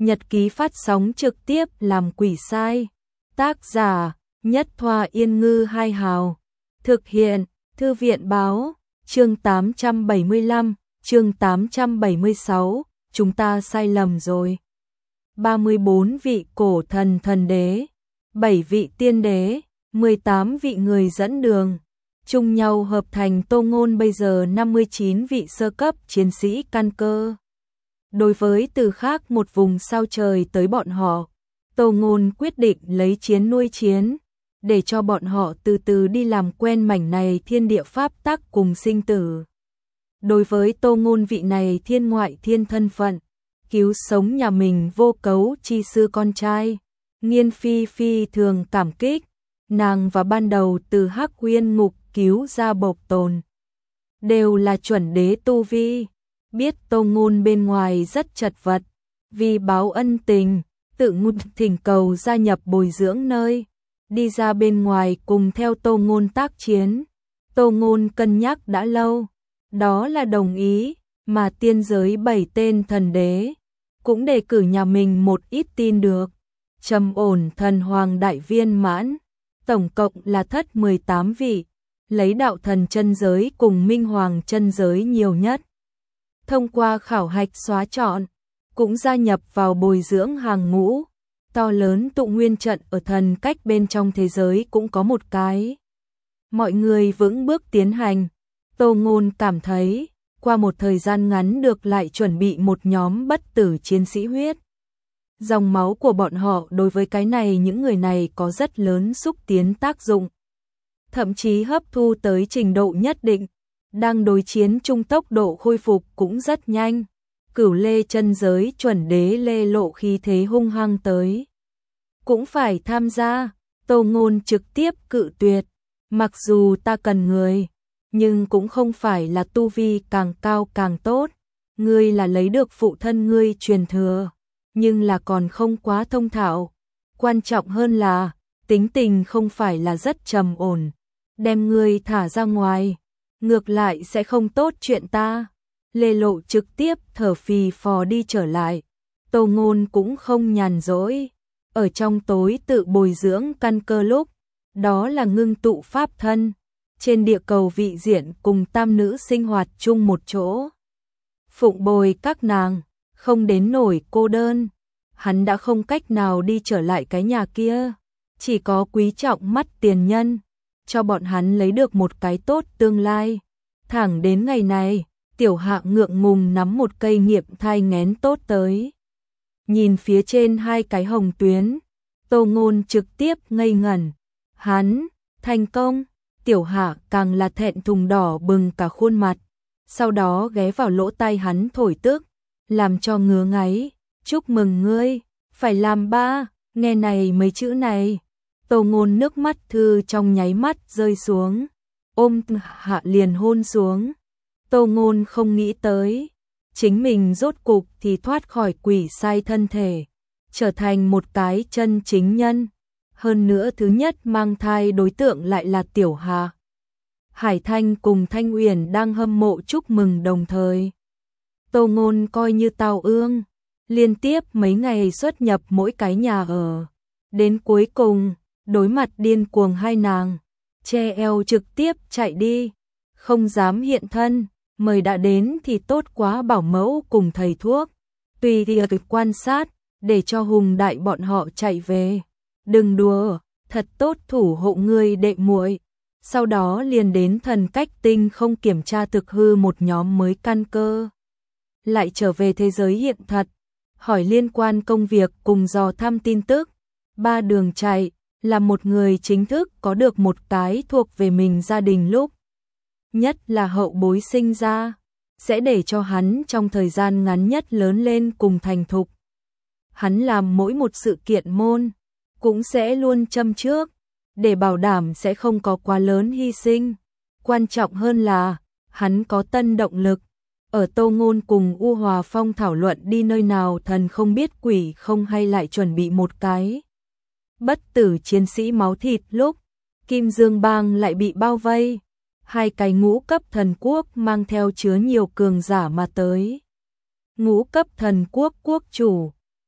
Nhật ký phát sóng trực tiếp làm quỷ sai. Tác giả Nhất Thoa Yên Ngư Hai Hào. Thực hiện Thư viện Báo. Chương 875, chương 876, chúng ta sai lầm rồi. 34 vị cổ thần thần đế, 7 vị tiên đế, 18 vị người dẫn đường, chung nhau hợp thành Tô Ngôn bây giờ 59 vị sơ cấp chiến sĩ căn cơ. Đối với từ khác một vùng sao trời tới bọn họ, Tô Ngôn quyết định lấy chiến nuôi chiến, để cho bọn họ từ từ đi làm quen mảnh này thiên địa pháp tắc cùng sinh tử. Đối với Tô Ngôn vị này thiên ngoại thiên thân phận, cứu sống nhà mình vô cấu chi sư con trai, Nghiên Phi phi thường cảm kích, nàng và ban đầu từ Hắc Uyên Ngục cứu ra Bộc Tồn, đều là chuẩn đế tu vi, biết Tô Ngôn bên ngoài rất chật vật, vì báo ân tình, tự ngút thỉnh cầu gia nhập bồi dưỡng nơi, đi ra bên ngoài cùng theo Tô Ngôn tác chiến. Tô Ngôn cân nhắc đã lâu, đó là đồng ý, mà tiên giới 7 tên thần đế, cũng đề cử nhà mình một ít tin được. Trầm ổn thần hoàng đại viên mãn, tổng cộng là thất 18 vị, lấy đạo thần chân giới cùng minh hoàng chân giới nhiều nhất. Thông qua khảo hạch xóa chọn, cũng gia nhập vào bồi dưỡng hàng ngũ. To lớn tụ nguyên trận ở thần cách bên trong thế giới cũng có một cái. Mọi người vững bước tiến hành. Tô Ngôn cảm thấy, qua một thời gian ngắn được lại chuẩn bị một nhóm bất tử chiến sĩ huyết. Dòng máu của bọn họ đối với cái này những người này có rất lớn xúc tiến tác dụng. Thậm chí hấp thu tới trình độ nhất định, đang đối chiến chung tốc độ khôi phục cũng rất nhanh. Cửu Lê chân giới chuẩn đế Lê Lộ khí thế hung hăng tới, cũng phải tham gia. Tô Ngôn trực tiếp cự tuyệt, mặc dù ta cần người, nhưng cũng không phải là tu vi càng cao càng tốt, ngươi là lấy được phụ thân ngươi truyền thừa, nhưng là còn không quá thông thạo, quan trọng hơn là tính tình không phải là rất trầm ổn, đem ngươi thả ra ngoài, ngược lại sẽ không tốt chuyện ta. Lê Lộ trực tiếp thở phì phò đi trở lại. Tô Ngôn cũng không nhàn rỗi, ở trong tối tự bồi dưỡng căn cơ lúc, đó là ngưng tụ pháp thân, trên địa cầu vị diện cùng tam nữ sinh hoạt chung một chỗ. Phụng bồi các nàng, không đến nổi cô đơn, hắn đã không cách nào đi trở lại cái nhà kia, chỉ có quý trọng mắt tiền nhân, cho bọn hắn lấy được một cái tốt tương lai. Thẳng đến ngày này, Tiểu Hạ ngượng ngùng nắm một cây nghiệm thai nghén tốt tới. Nhìn phía trên hai cái hồng tuyến, Tô Ngôn trực tiếp ngây ngẩn. Hắn, thành công. Tiểu Hạ càng là thẹn thùng đỏ bừng cả khuôn mặt. Sau đó ghé vào lỗ tai hắn thổi tức, làm cho ngứa ngáy. Chúc mừng ngươi, phải làm ba, nghe này mấy chữ này. Tô Ngôn nước mắt thư trong nháy mắt rơi xuống, ôm Hạ liền hôn xuống. Tô Ngôn không nghĩ tới, chính mình rốt cục thì thoát khỏi quỷ sai thân thể, trở thành một cái chân chính nhân. Hơn nữa thứ nhất mang thai đối tượng lại là Tiểu Hạ. Hải Thanh cùng Thanh Uyển đang hâm mộ chúc mừng đồng thời. Tô Ngôn coi như tàu ương, liên tiếp mấy ngày xuất nhập mỗi cái nhà ở. Đến cuối cùng, đối mặt điên cuồng hai nàng, che eo trực tiếp chạy đi, không dám hiện thân. Mời đã đến thì tốt quá bảo mẫu cùng thầy thuốc, tùy thì quan sát, để cho Hùng Đại bọn họ chạy về. Đừng đùa, thật tốt thủ hộ ngươi đệ muội. Sau đó liền đến thần cách tinh không kiểm tra thực hư một nhóm mới căn cơ. Lại trở về thế giới hiện thật, hỏi liên quan công việc cùng dò thăm tin tức. Ba đường chạy, là một người chính thức có được một cái thuộc về mình gia đình lúc. Nhất là hậu bối sinh ra, sẽ để cho hắn trong thời gian ngắn nhất lớn lên cùng thành thục. Hắn làm mỗi một sự kiện môn, cũng sẽ luôn châm trước, để bảo đảm sẽ không có quá lớn hy sinh. Quan trọng hơn là, hắn có tân động lực. Ở Tô Ngôn cùng U Hòa Phong thảo luận đi nơi nào thần không biết quỷ không hay lại chuẩn bị một cái bất tử chiến sĩ máu thịt lúc, Kim Dương Bang lại bị bao vây. Hai cái ngũ cấp thần quốc mang theo chứa nhiều cường giả mà tới. Ngũ cấp thần quốc quốc chủ,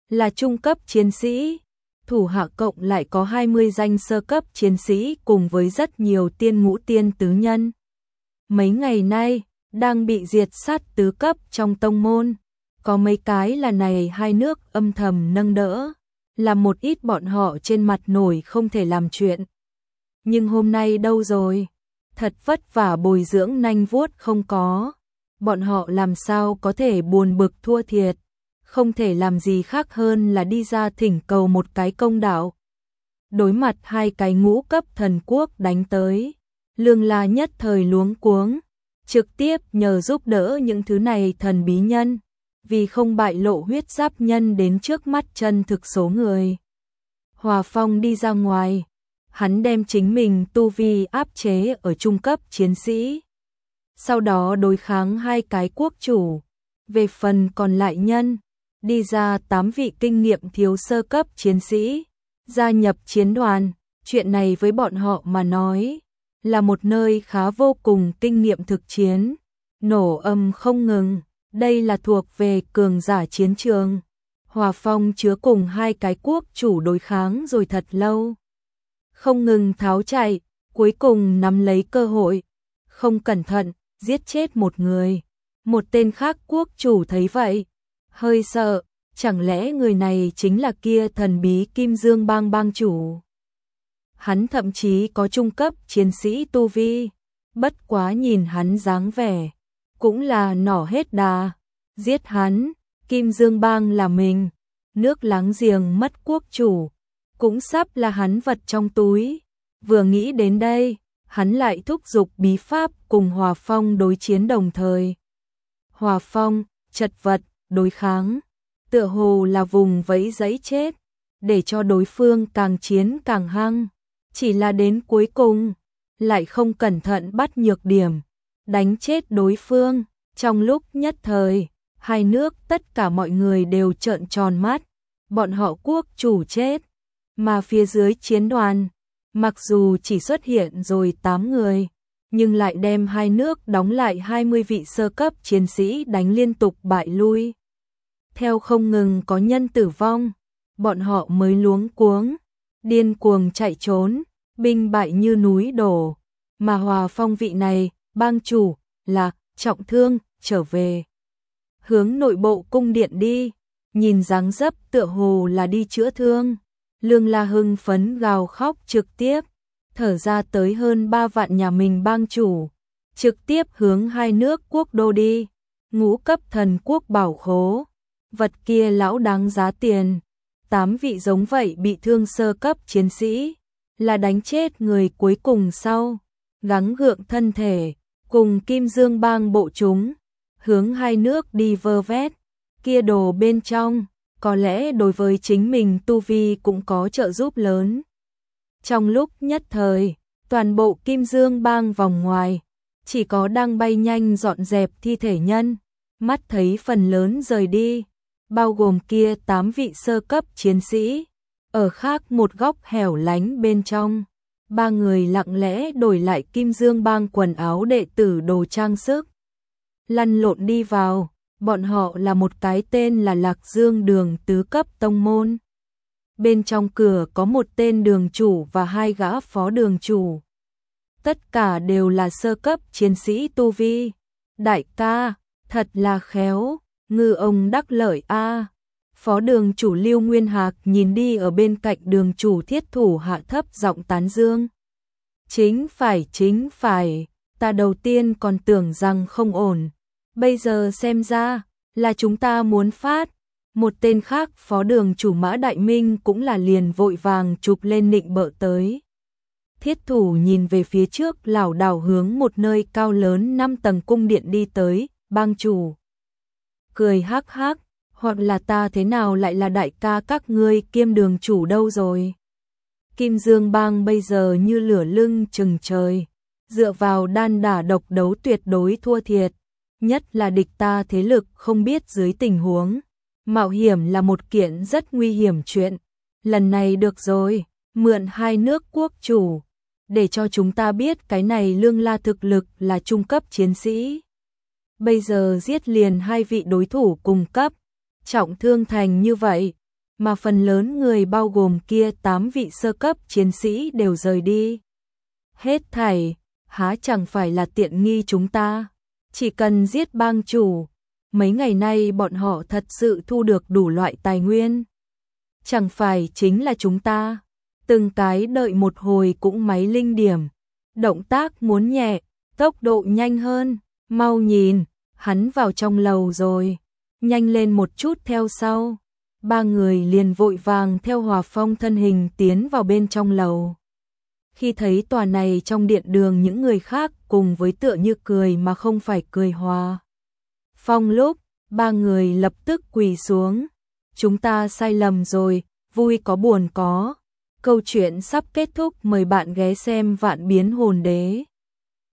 là trung cấp chiến sĩ, thủ hạ cộng lại có 20 danh sơ cấp chiến sĩ cùng với rất nhiều tiên ngũ tiên tứ nhân. Mấy ngày nay, đang bị diệt sát tứ cấp trong tông môn, có mấy cái là này hai nước âm thầm nâng đỡ, làm một ít bọn họ trên mặt nổi không thể làm chuyện. Nhưng hôm nay đâu rồi? Thật vất vả bồi dưỡng nanh vuốt không có, bọn họ làm sao có thể buồn bực thua thiệt, không thể làm gì khác hơn là đi ra thỉnh cầu một cái công đạo. Đối mặt hai cái ngũ cấp thần quốc đánh tới, Lương La nhất thời luống cuống, trực tiếp nhờ giúp đỡ những thứ này thần bí nhân, vì không bại lộ huyết giáp nhân đến trước mắt chân thực số người. Hòa Phong đi ra ngoài, hắn đem chính mình tu vi áp chế ở trung cấp chiến sĩ, sau đó đối kháng hai cái quốc chủ. Về phần còn lại nhân, đi ra 8 vị kinh nghiệm thiếu sơ cấp chiến sĩ, gia nhập chiến đoàn. Chuyện này với bọn họ mà nói là một nơi khá vô cùng kinh nghiệm thực chiến, nổ âm không ngừng, đây là thuộc về cường giả chiến trường. Hòa Phong chứa cùng hai cái quốc chủ đối kháng rồi thật lâu, không ngừng tháo chạy, cuối cùng nắm lấy cơ hội, không cẩn thận giết chết một người. Một tên khác quốc chủ thấy vậy, hơi sợ, chẳng lẽ người này chính là kia thần bí Kim Dương Bang bang chủ? Hắn thậm chí có trung cấp chiến sĩ tu vi, bất quá nhìn hắn dáng vẻ, cũng là nỏ hết đà, giết hắn. Kim Dương Bang là mình, nước láng giềng mất quốc chủ, cũng sắp là hắn vật trong túi. Vừa nghĩ đến đây, hắn lại thúc giục bí pháp cùng Hòa Phong đối chiến đồng thời. Hòa Phong, chật vật, đối kháng, tựa hồ là vùng vẫy giấy chết, để cho đối phương càng chiến càng hăng. Chỉ là đến cuối cùng, lại không cẩn thận bắt nhược điểm, đánh chết đối phương. Trong lúc nhất thời, hai nước tất cả mọi người đều trợn tròn mắt, bọn họ quốc chủ chết, mà phía dưới chiến đoàn, mặc dù chỉ xuất hiện rồi 8 người, nhưng lại đem hai nước đóng lại 20 vị sơ cấp chiến sĩ đánh liên tục bại lui. Theo không ngừng có nhân tử vong, bọn họ mới luống cuống, điên cuồng chạy trốn, binh bại như núi đổ, mà Hòa Phong vị này, bang chủ, là trọng thương, trở về. Hướng nội bộ cung điện đi, nhìn dáng dấp tựa hồ là đi chữa thương. Lương La hưng phấn gào khóc trực tiếp, thở ra tới hơn 3 vạn nhà mình bang chủ, trực tiếp hướng hai nước quốc đô đi. Ngũ cấp thần quốc bảo khố, vật kia lão đáng giá tiền. 8 vị giống vậy bị thương sơ cấp chiến sĩ, là đánh chết người cuối cùng sau, gắng gượng thân thể, cùng Kim Dương Bang bộ chúng, hướng hai nước đi vơ vét, kia đồ bên trong, có lẽ đối với chính mình tu vi cũng có trợ giúp lớn. Trong lúc nhất thời, toàn bộ Kim Dương Bang vòng ngoài, chỉ có đang bay nhanh dọn dẹp thi thể nhân, mắt thấy phần lớn rời đi, bao gồm kia 8 vị sơ cấp chiến sĩ. Ở khác một góc hẻo lánh bên trong, 3 người lặng lẽ đổi lại Kim Dương Bang quần áo đệ tử đồ trang sức, lăn lộn đi vào. Bọn họ là một cái tên là Lạc Dương Đường tứ cấp tông môn. Bên trong cửa có một tên đường chủ và 2 gã phó đường chủ. Tất cả đều là sơ cấp chiến sĩ tu vi. Đại ca, thật là khéo, ngư ông đắc lợi a. Phó đường chủ Lưu Nguyên Hạc nhìn đi ở bên cạnh đường chủ Thiết Thủ hạ thấp giọng tán dương. Chính phải, ta đầu tiên còn tưởng rằng không ổn. Bây giờ xem ra là chúng ta muốn phát. Một tên khác phó đường chủ Mã Đại Minh cũng là liền vội vàng chụp lên nịnh bợ tới. Thiết Thủ nhìn về phía trước lảo đảo hướng một nơi cao lớn 5 tầng cung điện đi tới. Bang chủ cười hắc hắc, hoặc là ta thế nào lại là đại ca các ngươi kiêm đường chủ đâu rồi. Kim Dương Bang bây giờ như lửa lưng chừng trời, dựa vào đan đả độc đấu tuyệt đối thua thiệt. Nhất là địch ta thế lực không biết dưới tình huống, mạo hiểm là một kiện rất nguy hiểm chuyện. Lần này được rồi, mượn hai nước quốc chủ, để cho chúng ta biết cái này Lương La thực lực là trung cấp chiến sĩ. Bây giờ giết liền 2 vị đối thủ cùng cấp, trọng thương thành như vậy, mà phần lớn người bao gồm kia 8 vị sơ cấp chiến sĩ đều rời đi. Hết thảy, há chẳng phải là tiện nghi chúng ta, chỉ cần giết bang chủ, mấy ngày nay bọn họ thật sự thu được đủ loại tài nguyên. Chẳng phải chính là chúng ta, từng cái đợi một hồi cũng máy linh điểm, động tác muốn nhẹ, tốc độ nhanh hơn, mau nhìn, hắn vào trong lầu rồi, nhanh lên một chút theo sau. Ba người liền vội vàng theo Hòa Phong thân hình tiến vào bên trong lầu. Khi thấy tòa này trong điện đường những người khác cùng với tựa như cười mà không phải cười Hòa Phong lúc, ba người lập tức quỳ xuống. Chúng ta sai lầm rồi, vui có buồn có. Câu chuyện sắp kết thúc, mời bạn ghé xem Vạn Biến Hồn Đế.